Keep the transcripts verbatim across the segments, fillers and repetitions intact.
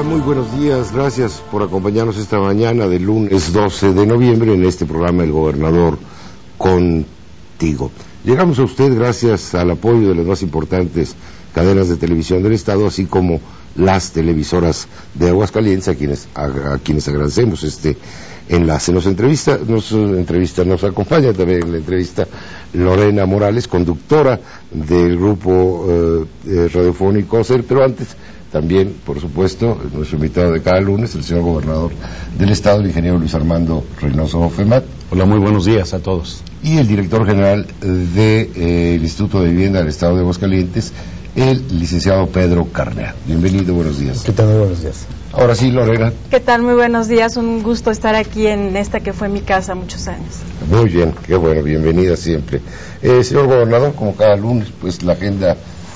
Hola, muy buenos días. Gracias por acompañarnos esta mañana del lunes doce de noviembre en este programa El Gobernador Contigo. Llegamos a usted gracias al apoyo de las más importantes cadenas de televisión del Estado, así como las televisoras de Aguascalientes, a quienes, a, a quienes agradecemos este enlace. Nos entrevista, nos entrevista, nos acompaña también en la entrevista Lorena Morales, conductora del grupo eh, radiofónico SER, pero antes también, por supuesto, nuestro invitado de cada lunes, el señor gobernador del Estado, el ingeniero Luis Armando Reynoso Femat. Hola, muy buenos días a todos. Y el director general del de, eh, Instituto de Vivienda del Estado de Aguascalientes, el licenciado Pedro Carnea. Bienvenido, buenos días. ¿Qué tal? Muy buenos días. Ahora sí, Lorena. ¿Qué tal? Muy buenos días, un gusto estar aquí en esta que fue mi casa muchos años. Muy bien, qué bueno, bienvenida siempre. Eh, señor gobernador, como cada lunes, pues la agenda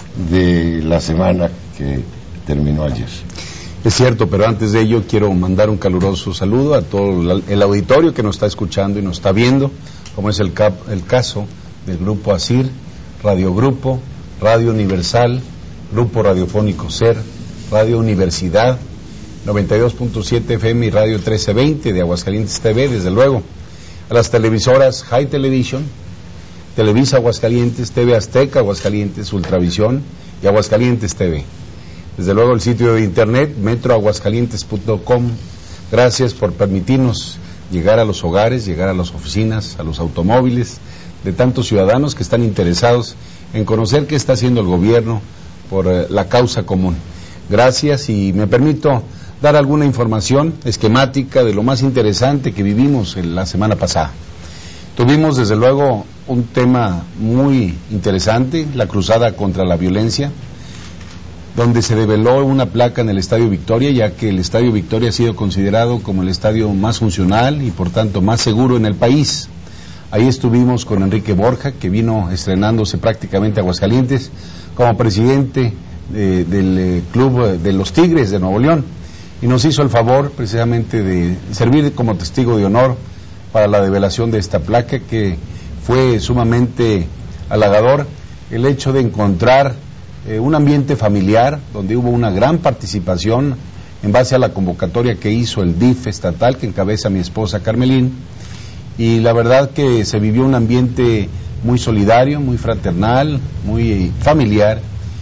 de la semana que terminó ayer. Es cierto, pero antes de ello quiero mandar un caluroso saludo a todo el auditorio que nos está escuchando y nos está viendo, como es el, cap, el caso del Grupo ASIR, Radio Grupo, Radio Universal, Grupo Radiofónico SER, Radio Universidad, noventa y dos punto siete F M y Radio trece veinte de Aguascalientes T V, desde luego, a las televisoras High Television, Televisa Aguascalientes, T V Azteca Aguascalientes, Ultravisión y Aguascalientes T V. Desde luego el sitio de internet metro aguascalientes punto com. Gracias por permitirnos llegar a los hogares, llegar a las oficinas, a los automóviles de tantos ciudadanos que están interesados en conocer qué está haciendo el gobierno por eh, la causa común. Gracias, y me permito dar alguna información esquemática de lo más interesante que vivimos en la semana pasada. Tuvimos desde luego un tema muy interesante, la cruzada contra la violencia, donde se develó una placa en el Estadio Victoria, ya que el Estadio Victoria ha sido considerado como el estadio más funcional y por tanto más seguro en el país. Ahí estuvimos con Enrique Borja, que vino estrenándose prácticamente a Aguascalientes como presidente de, del eh, Club de los Tigres de Nuevo León, y nos hizo el favor precisamente de servir como testigo de honor para la develación de esta placa, que fue sumamente halagador el hecho de encontrar Eh, un ambiente familiar donde hubo una gran participación en base a la convocatoria que hizo el D I F estatal, que encabeza mi esposa Carmelín, y la verdad que se vivió un ambiente muy solidario, muy fraternal, muy familiar,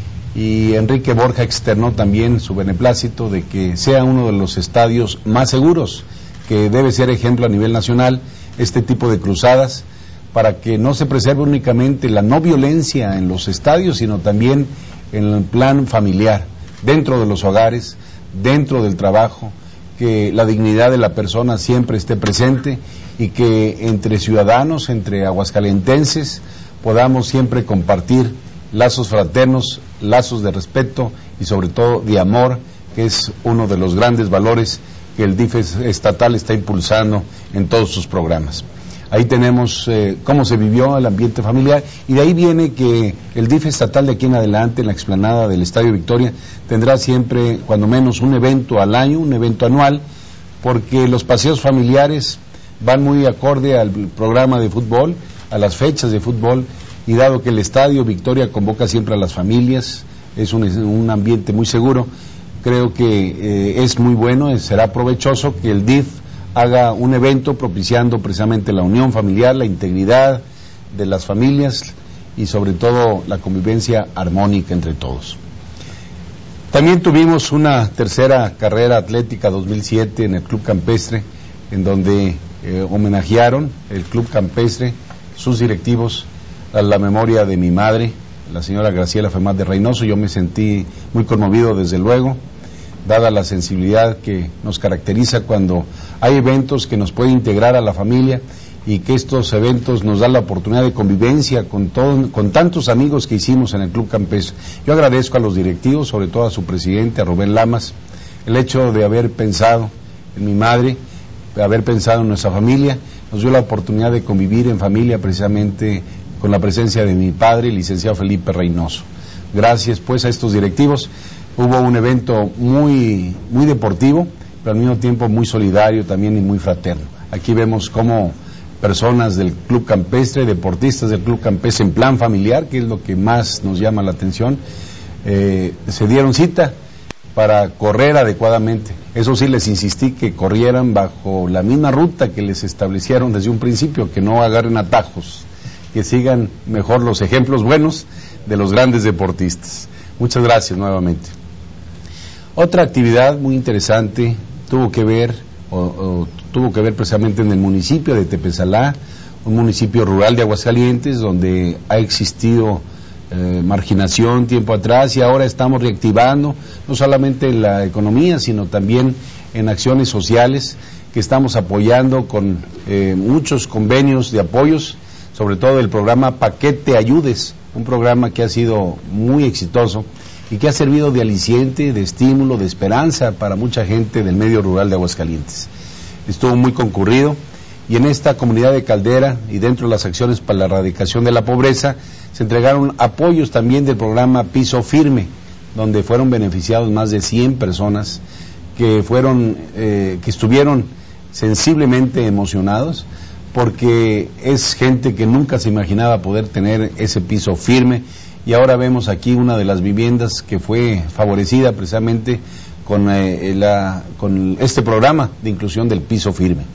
y Enrique Borja externó también su beneplácito de que sea uno de los estadios más seguros, que debe ser ejemplo a nivel nacional este tipo de cruzadas, para que no se preserve únicamente la no violencia en los estadios, sino también en el plan familiar, dentro de los hogares, dentro del trabajo, que la dignidad de la persona siempre esté presente y que entre ciudadanos, entre aguascalentenses, podamos siempre compartir lazos fraternos, lazos de respeto y sobre todo de amor, que es uno de los grandes valores que el D I F estatal está impulsando en todos sus programas. Ahí tenemos eh, cómo se vivió el ambiente familiar, y de ahí viene que el D I F estatal de aquí en adelante, en la explanada del Estadio Victoria, tendrá siempre, cuando menos, un evento al año, un evento anual, porque los paseos familiares van muy acorde al programa de fútbol, a las fechas de fútbol, y dado que el Estadio Victoria convoca siempre a las familias, es un, un ambiente muy seguro, creo que eh, es muy bueno, es, será provechoso que el D I F haga un evento propiciando precisamente la unión familiar, la integridad de las familias y sobre todo la convivencia armónica entre todos. También tuvimos una tercera carrera atlética dos mil siete en el Club Campestre, en donde eh, homenajearon el Club Campestre, sus directivos, a la memoria de mi madre, la señora Graciela Femat de Reynoso. Yo me sentí muy conmovido, desde luego, dada la sensibilidad que nos caracteriza cuando hay eventos que nos pueden integrar a la familia, y que estos eventos nos dan la oportunidad de convivencia con, todo, con tantos amigos que hicimos en el Club Campestre. Yo agradezco a los directivos, sobre todo a su presidente, a Rubén Lamas, el hecho de haber pensado en mi madre, de haber pensado en nuestra familia. Nos dio la oportunidad de convivir en familia precisamente con la presencia de mi padre, el licenciado Felipe Reynoso. Gracias pues a estos directivos. Hubo un evento muy, muy deportivo, pero al mismo tiempo muy solidario también y muy fraterno. Aquí vemos cómo personas del Club Campestre, deportistas del Club Campestre en plan familiar, que es lo que más nos llama la atención, eh, se dieron cita para correr adecuadamente. Eso sí, les insistí que corrieran bajo la misma ruta que les establecieron desde un principio, que no agarren atajos, que sigan mejor los ejemplos buenos de los grandes deportistas. Muchas gracias nuevamente. Otra actividad muy interesante tuvo que ver, o, o, tuvo que ver precisamente en el municipio de Tepesalá, un municipio rural de Aguascalientes, donde ha existido eh, marginación tiempo atrás y ahora estamos reactivando, no solamente en la economía, sino también en acciones sociales que estamos apoyando con eh, muchos convenios de apoyos, sobre todo el programa Paquete Ayudes, un programa que ha sido muy exitoso y que ha servido de aliciente, de estímulo, de esperanza para mucha gente del medio rural de Aguascalientes. Estuvo muy concurrido y en esta comunidad de Caldera y dentro de las acciones para la erradicación de la pobreza se entregaron apoyos también del programa Piso Firme, donde fueron beneficiados más de cien personas que fueron, eh, que estuvieron sensiblemente emocionados, porque es gente que nunca se imaginaba poder tener ese piso firme, y ahora vemos aquí una de las viviendas que fue favorecida precisamente con, eh, la, con este programa de inclusión del piso firme.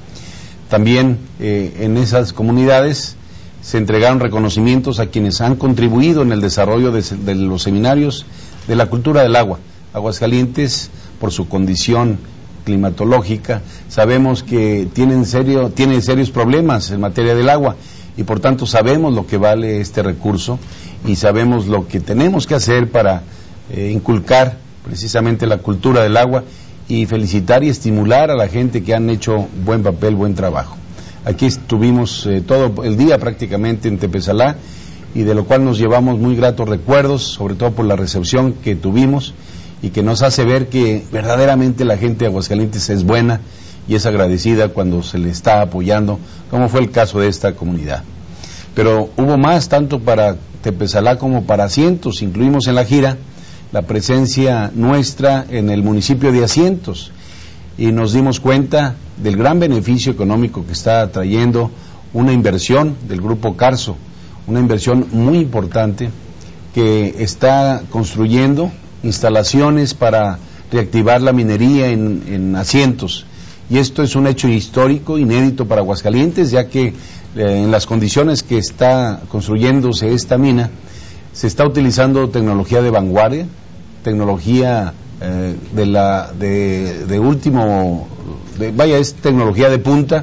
También eh, en esas comunidades se entregaron reconocimientos a quienes han contribuido en el desarrollo de, de los seminarios de la cultura del agua. Aguascalientes, por su condición climatológica, sabemos que tienen serio, tiene serios problemas en materia del agua y por tanto sabemos lo que vale este recurso y sabemos lo que tenemos que hacer para eh, inculcar precisamente la cultura del agua y felicitar y estimular a la gente que han hecho buen papel, buen trabajo. Aquí estuvimos eh, todo el día prácticamente en Tepesalá y de lo cual nos llevamos muy gratos recuerdos, sobre todo por la recepción que tuvimos y que nos hace ver que verdaderamente la gente de Aguascalientes es buena y es agradecida cuando se le está apoyando, como fue el caso de esta comunidad. Pero hubo más, tanto para Tepesalá como para Asientos. Incluimos en la gira la presencia nuestra en el municipio de Asientos y nos dimos cuenta del gran beneficio económico que está trayendo una inversión del Grupo Carso, una inversión muy importante que está construyendo instalaciones para reactivar la minería en, en Asientos. Y esto es un hecho histórico, inédito para Aguascalientes, ya que eh, en las condiciones que está construyéndose esta mina, se está utilizando tecnología de vanguardia, tecnología eh, de la de, de último, de, vaya, es tecnología de punta,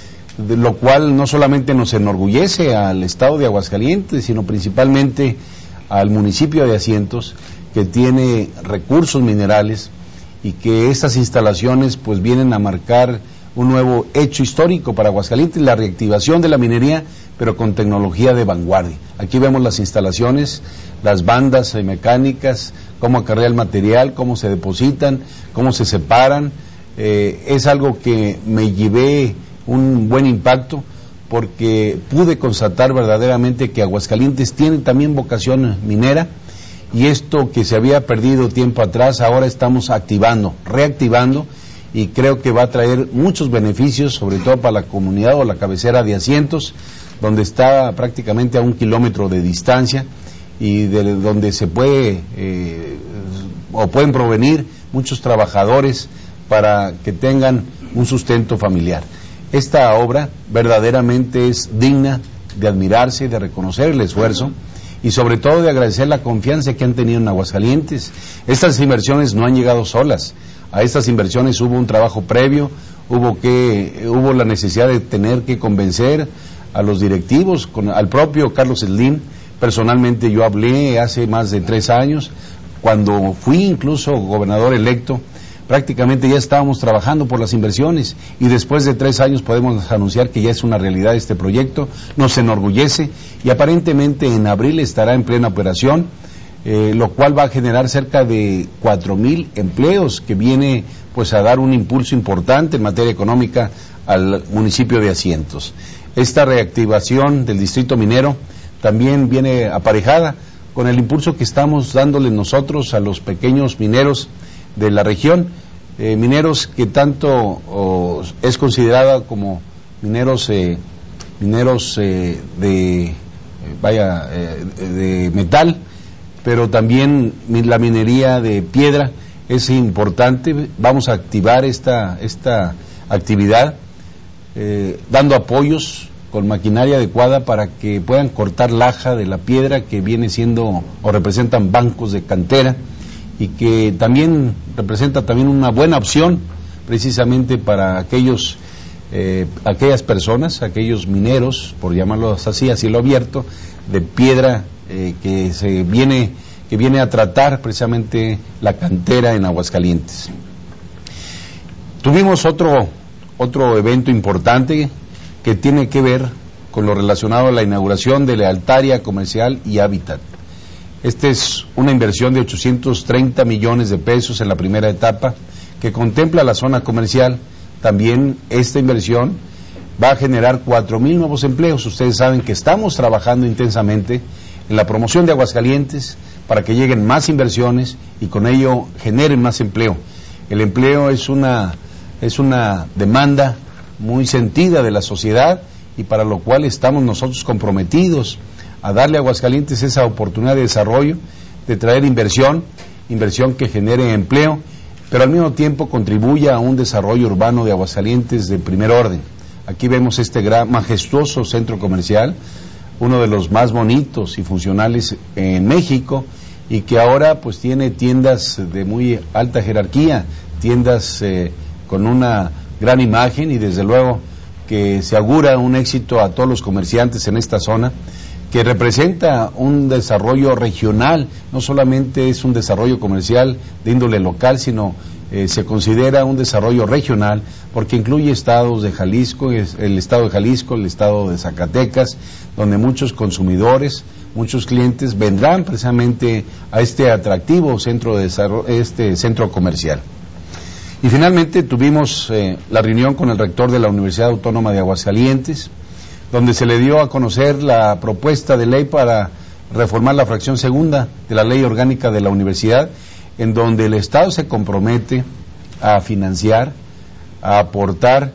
de lo cual no solamente nos enorgullece al estado de Aguascalientes, sino principalmente al municipio de Asientos, que tiene recursos minerales y que estas instalaciones pues vienen a marcar un nuevo hecho histórico para Aguascalientes, la reactivación de la minería, pero con tecnología de vanguardia. Aquí vemos las instalaciones, las bandas mecánicas, cómo acarrea el material, cómo se depositan, cómo se separan. Eh, es algo que me llevé un buen impacto porque pude constatar verdaderamente que Aguascalientes tiene también vocación minera. Y esto que se había perdido tiempo atrás, ahora estamos activando, reactivando, y creo que va a traer muchos beneficios, sobre todo para la comunidad o la cabecera de Asientos, donde está prácticamente a un kilómetro de distancia y de donde se puede eh, o pueden provenir muchos trabajadores para que tengan un sustento familiar. Esta obra verdaderamente es digna de admirarse, de reconocer el esfuerzo y sobre todo de agradecer la confianza que han tenido en Aguascalientes. Estas inversiones no han llegado solas. A estas inversiones hubo un trabajo previo, hubo que hubo la necesidad de tener que convencer a los directivos, con, al propio Carlos Slim. Personalmente yo hablé hace más de tres años, cuando fui incluso gobernador electo, prácticamente ya estábamos trabajando por las inversiones y después de tres años podemos anunciar que ya es una realidad este proyecto, nos enorgullece y aparentemente en abril estará en plena operación, eh, lo cual va a generar cerca de cuatro mil empleos que viene pues a dar un impulso importante en materia económica al municipio de Asientos. Esta reactivación del distrito minero también viene aparejada con el impulso que estamos dándole nosotros a los pequeños mineros de la región, eh, mineros que tanto oh, es considerada como mineros eh, mineros eh, de eh, vaya eh, de metal, pero también la minería de piedra es importante. Vamos a activar esta, esta actividad eh, dando apoyos con maquinaria adecuada para que puedan cortar laja de la piedra que viene siendo o representan bancos de cantera, y que también representa también una buena opción precisamente para aquellos eh, aquellas personas, aquellos mineros, por llamarlos así, a cielo abierto, de piedra eh, que se viene que viene a tratar precisamente la cantera en Aguascalientes. Tuvimos otro otro evento importante que tiene que ver con lo relacionado a la inauguración de la Altaria Comercial y Hábitat. Esta es una inversión de ochocientos treinta millones de pesos en la primera etapa, que contempla la zona comercial. También esta inversión va a generar cuatro mil nuevos empleos. Ustedes saben que estamos trabajando intensamente en la promoción de Aguascalientes para que lleguen más inversiones y con ello generen más empleo. El empleo es una, es una demanda muy sentida de la sociedad, y para lo cual estamos nosotros comprometidos a darle a Aguascalientes esa oportunidad de desarrollo, de traer inversión, inversión que genere empleo, pero al mismo tiempo contribuya a un desarrollo urbano de Aguascalientes de primer orden. Aquí vemos este gran, majestuoso centro comercial, uno de los más bonitos y funcionales en México, y que ahora pues tiene tiendas de muy alta jerarquía, tiendas eh, con una gran imagen, y desde luego que se augura un éxito a todos los comerciantes en esta zona, que representa un desarrollo regional. No solamente es un desarrollo comercial de índole local, sino eh, se considera un desarrollo regional, porque incluye estados de Jalisco, el estado de Jalisco, el estado de Zacatecas, donde muchos consumidores, muchos clientes vendrán precisamente a este atractivo centro de desarrollo, este centro comercial. Y finalmente tuvimos eh, la reunión con el rector de la Universidad Autónoma de Aguascalientes, donde se le dio a conocer la propuesta de ley para reformar la fracción segunda de la ley orgánica de la universidad, en donde el Estado se compromete a financiar, a aportar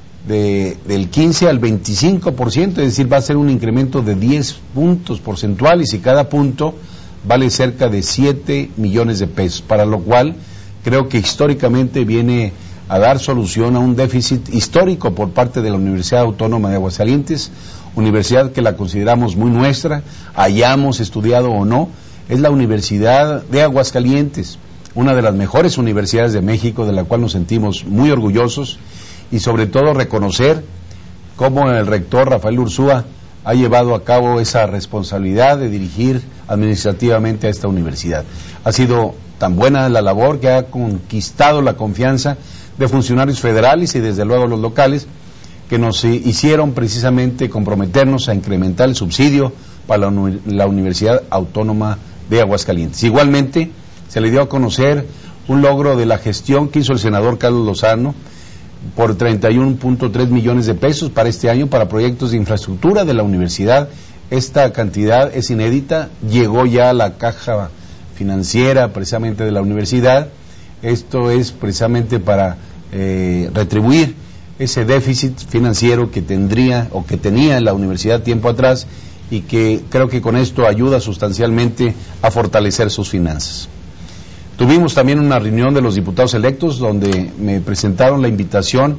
de, del quince al veinticinco por ciento, es decir, va a ser un incremento de diez puntos porcentuales, y cada punto vale cerca de siete millones de pesos, para lo cual creo que históricamente viene a dar solución a un déficit histórico por parte de la Universidad Autónoma de Aguascalientes, universidad que la consideramos muy nuestra, hayamos estudiado o no. Es la Universidad de Aguascalientes, una de las mejores universidades de México, de la cual nos sentimos muy orgullosos, y sobre todo reconocer cómo el rector Rafael Ursúa ha llevado a cabo esa responsabilidad de dirigir administrativamente a esta universidad. Ha sido tan buena la labor que ha conquistado la confianza de funcionarios federales y desde luego los locales, que nos hicieron precisamente comprometernos a incrementar el subsidio para la, la Universidad Autónoma de Aguascalientes. Igualmente se le dio a conocer un logro de la gestión que hizo el senador Carlos Lozano por treinta y uno punto tres millones de pesos para este año para proyectos de infraestructura de la universidad. Esta cantidad es inédita, llegó ya a la caja financiera precisamente de la universidad. Esto es precisamente para eh, retribuir ese déficit financiero que tendría o que tenía la universidad tiempo atrás, y que creo que con esto ayuda sustancialmente a fortalecer sus finanzas. Tuvimos también una reunión de los diputados electos, donde me presentaron la invitación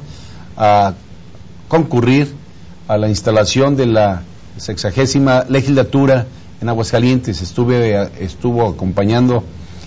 a concurrir a la instalación de la sexagésima legislatura en Aguascalientes. Estuve, estuvo acompañando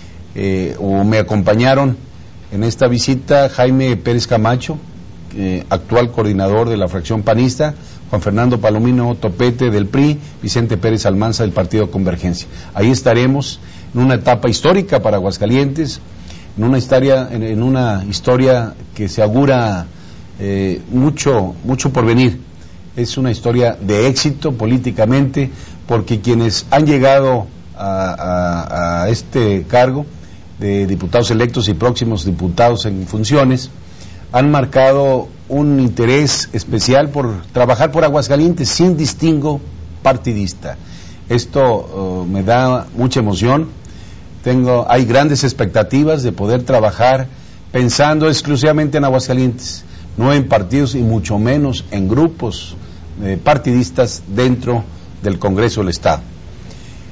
eh, o me acompañaron en esta visita Jaime Pérez Camacho, eh, actual coordinador de la fracción panista, Juan Fernando Palomino Topete del P R I, Vicente Pérez Almanza del Partido Convergencia. Ahí estaremos en una etapa histórica para Aguascalientes, en una historia, en, en una historia que se augura eh, mucho, mucho por venir. Es una historia de éxito políticamente, porque quienes han llegado a, a, a este cargo de diputados electos y próximos diputados en funciones han marcado un interés especial por trabajar por Aguascalientes sin distingo partidista. Esto uh, me da mucha emoción. Tengo, hay grandes expectativas de poder trabajar pensando exclusivamente en Aguascalientes, no en partidos y mucho menos en grupos eh, partidistas dentro del Congreso del Estado.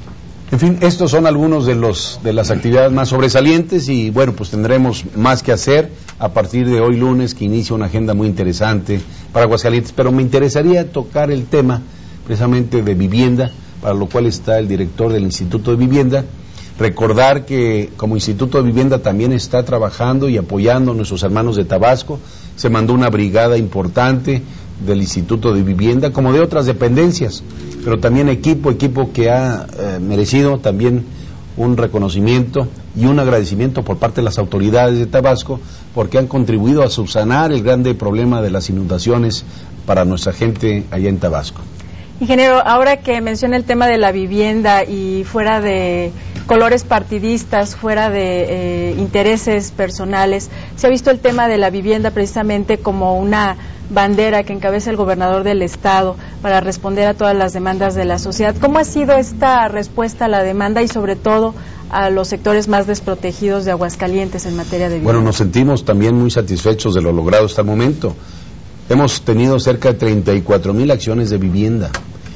En fin, estos son algunos de los de las actividades más sobresalientes y bueno, pues tendremos más que hacer a partir de hoy lunes, que inicia una agenda muy interesante para Aguascalientes, pero me interesaría tocar el tema precisamente de vivienda, para lo cual está el director del Instituto de Vivienda. Recordar que como Instituto de Vivienda también está trabajando y apoyando a nuestros hermanos de Tabasco. Se mandó una brigada importante del Instituto de Vivienda, como de otras dependencias, pero también equipo, equipo que ha eh, merecido también un reconocimiento y un agradecimiento por parte de las autoridades de Tabasco, porque han contribuido a subsanar el grande problema de las inundaciones para nuestra gente allá en Tabasco. Ingeniero, ahora que menciona el tema de la vivienda y fuera de colores partidistas, fuera de eh, intereses personales, se ha visto el tema de la vivienda precisamente como una bandera que encabeza el gobernador del estado para responder a todas las demandas de la sociedad. ¿Cómo ha sido esta respuesta a la demanda y sobre todo a los sectores más desprotegidos de Aguascalientes en materia de vivienda? Bueno, nos sentimos también muy satisfechos de lo logrado hasta el momento. Hemos tenido cerca de treinta y cuatro mil acciones de vivienda.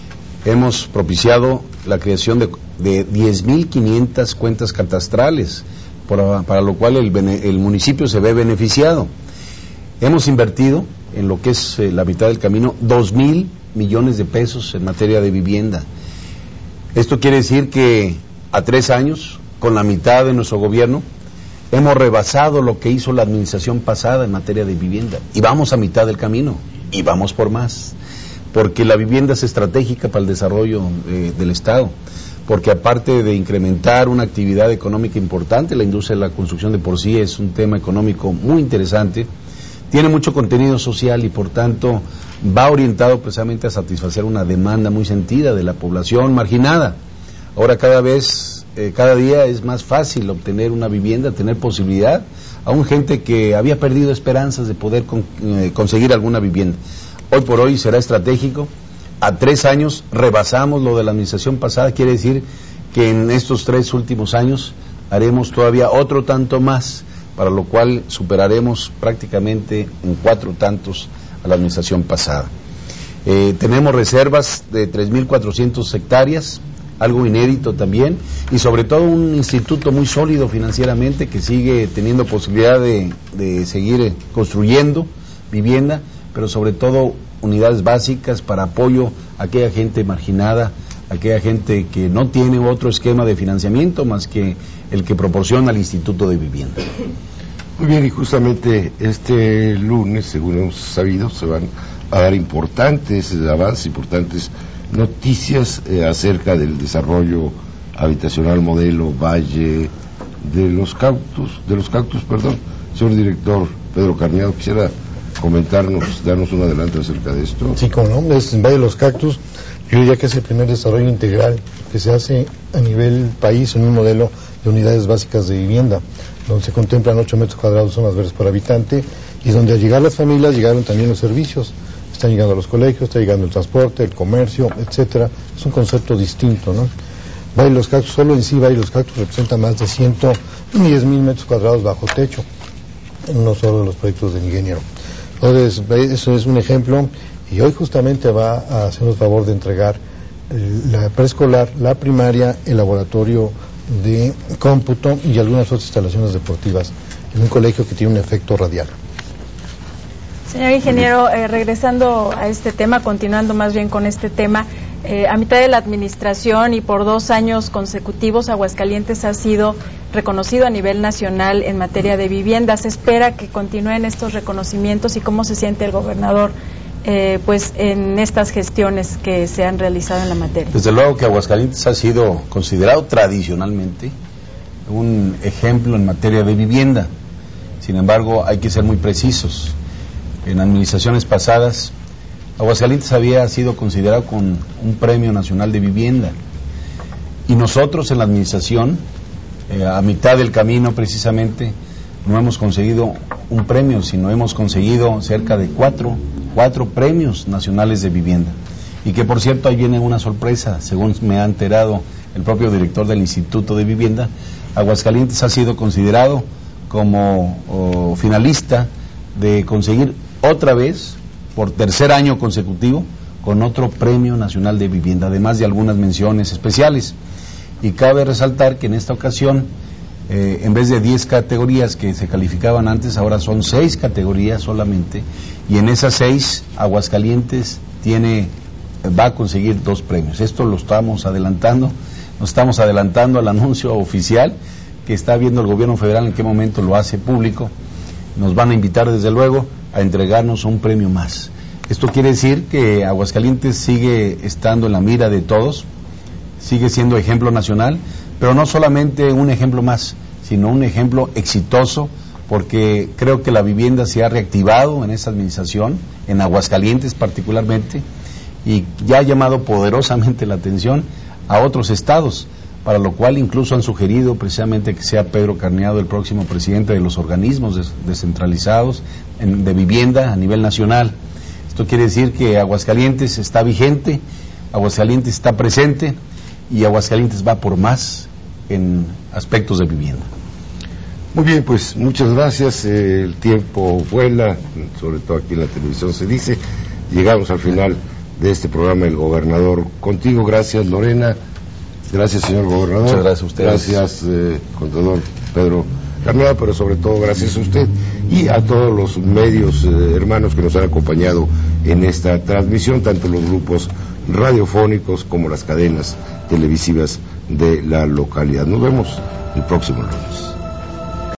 Hemos propiciado la creación de, de diez mil quinientas cuentas catastrales, por, para lo cual el, el municipio se ve beneficiado. Hemos invertido en lo que es eh, la mitad del camino dos mil millones de pesos en materia de vivienda. Esto quiere decir que a tres años, con la mitad de nuestro gobierno, hemos rebasado lo que hizo la administración pasada en materia de vivienda. Y vamos a mitad del camino, y vamos por más. Porque la vivienda es estratégica para el desarrollo eh, del Estado. Porque aparte de incrementar una actividad económica importante, la industria de la construcción de por sí es un tema económico muy interesante, tiene mucho contenido social y por tanto va orientado precisamente a satisfacer una demanda muy sentida de la población marginada. Ahora cada vez, eh, cada día es más fácil obtener una vivienda, tener posibilidad, aún gente que había perdido esperanzas de poder con, eh, conseguir alguna vivienda. Hoy por hoy será estratégico. A tres años rebasamos lo de la administración pasada, quiere decir que en estos tres últimos años haremos todavía otro tanto más, para lo cual superaremos prácticamente en cuatro tantos a la administración pasada. Eh, tenemos reservas de tres mil cuatrocientas hectáreas, algo inédito también, y sobre todo un instituto muy sólido financieramente que sigue teniendo posibilidad de, de seguir construyendo vivienda, pero sobre todo unidades básicas para apoyo a aquella gente marginada, a aquella gente que no tiene otro esquema de financiamiento más que el que proporciona el Instituto de Vivienda. Muy bien, y justamente este lunes, según hemos sabido, se van a dar importantes avances, importantes noticias eh, acerca del desarrollo habitacional modelo Valle de los Cactus, de los Cactus, perdón. Señor director Pedro Carneado, quisiera comentarnos, darnos un adelanto acerca de esto. Sí, como no, es en Valle de los Cactus, yo diría que es el primer desarrollo integral que se hace a nivel país en un modelo de unidades básicas de vivienda, donde se contemplan ocho metros cuadrados zonas verdes por habitante, y donde al llegar las familias llegaron también los servicios. Están llegando a los colegios, está llegando el transporte, el comercio, etcétera. Es un concepto distinto, ¿no? Valle de los Cactus, solo en sí Valle de los Cactus representa más de ciento diez mil metros cuadrados bajo techo en uno solo de los proyectos del ingeniero. Entonces, eso es un ejemplo, y hoy justamente va a hacernos favor de entregar la preescolar, la primaria, el laboratorio de cómputo y algunas otras instalaciones deportivas en un colegio que tiene un efecto radial. Señor ingeniero, eh, regresando a este tema, continuando más bien con este tema, eh, a mitad de la administración y por dos años consecutivos, Aguascalientes ha sido reconocido a nivel nacional en materia de vivienda. ¿Se espera que continúen estos reconocimientos y cómo se siente el gobernador eh, pues en estas gestiones que se han realizado en la materia? Desde luego que Aguascalientes ha sido considerado tradicionalmente un ejemplo en materia de vivienda. Sin embargo, hay que ser muy precisos. En administraciones pasadas, Aguascalientes había sido considerado con un premio nacional de vivienda, y nosotros en la administración, eh, a mitad del camino precisamente, no hemos conseguido un premio, sino hemos conseguido cerca de cuatro, cuatro premios nacionales de vivienda. Y que por cierto, ahí viene una sorpresa, según me ha enterado el propio director del Instituto de Vivienda, Aguascalientes ha sido considerado como oh, finalista de conseguir otra vez, por tercer año consecutivo, con otro Premio Nacional de Vivienda, además de algunas menciones especiales. Y cabe resaltar que en esta ocasión, eh, en vez de diez categorías que se calificaban antes, ahora son seis categorías solamente, y en esas seis Aguascalientes tiene, va a conseguir dos premios. Esto lo estamos adelantando, nos estamos adelantando al anuncio oficial que está viendo el gobierno federal en qué momento lo hace público. Nos van a invitar desde luego a entregarnos un premio más. Esto quiere decir que Aguascalientes sigue estando en la mira de todos, sigue siendo ejemplo nacional, pero no solamente un ejemplo más, sino un ejemplo exitoso, porque creo que la vivienda se ha reactivado en esta administración, en Aguascalientes particularmente, y ya ha llamado poderosamente la atención a otros estados, para lo cual incluso han sugerido precisamente que sea Pedro Carneado el próximo presidente de los organismos des- descentralizados en, de vivienda a nivel nacional. Esto quiere decir que Aguascalientes está vigente, Aguascalientes está presente, y Aguascalientes va por más en aspectos de vivienda. Muy bien, pues muchas gracias. Eh, el tiempo vuela, sobre todo aquí en la televisión se dice. Llegamos al final de este programa El Gobernador Contigo. Gracias, Lorena. Gracias, señor gobernador. Muchas gracias a ustedes. Gracias, eh, contador Pedro Carneado, pero sobre todo gracias a usted y a todos los medios eh, hermanos que nos han acompañado en esta transmisión, tanto los grupos radiofónicos como las cadenas televisivas de la localidad. Nos vemos el próximo lunes.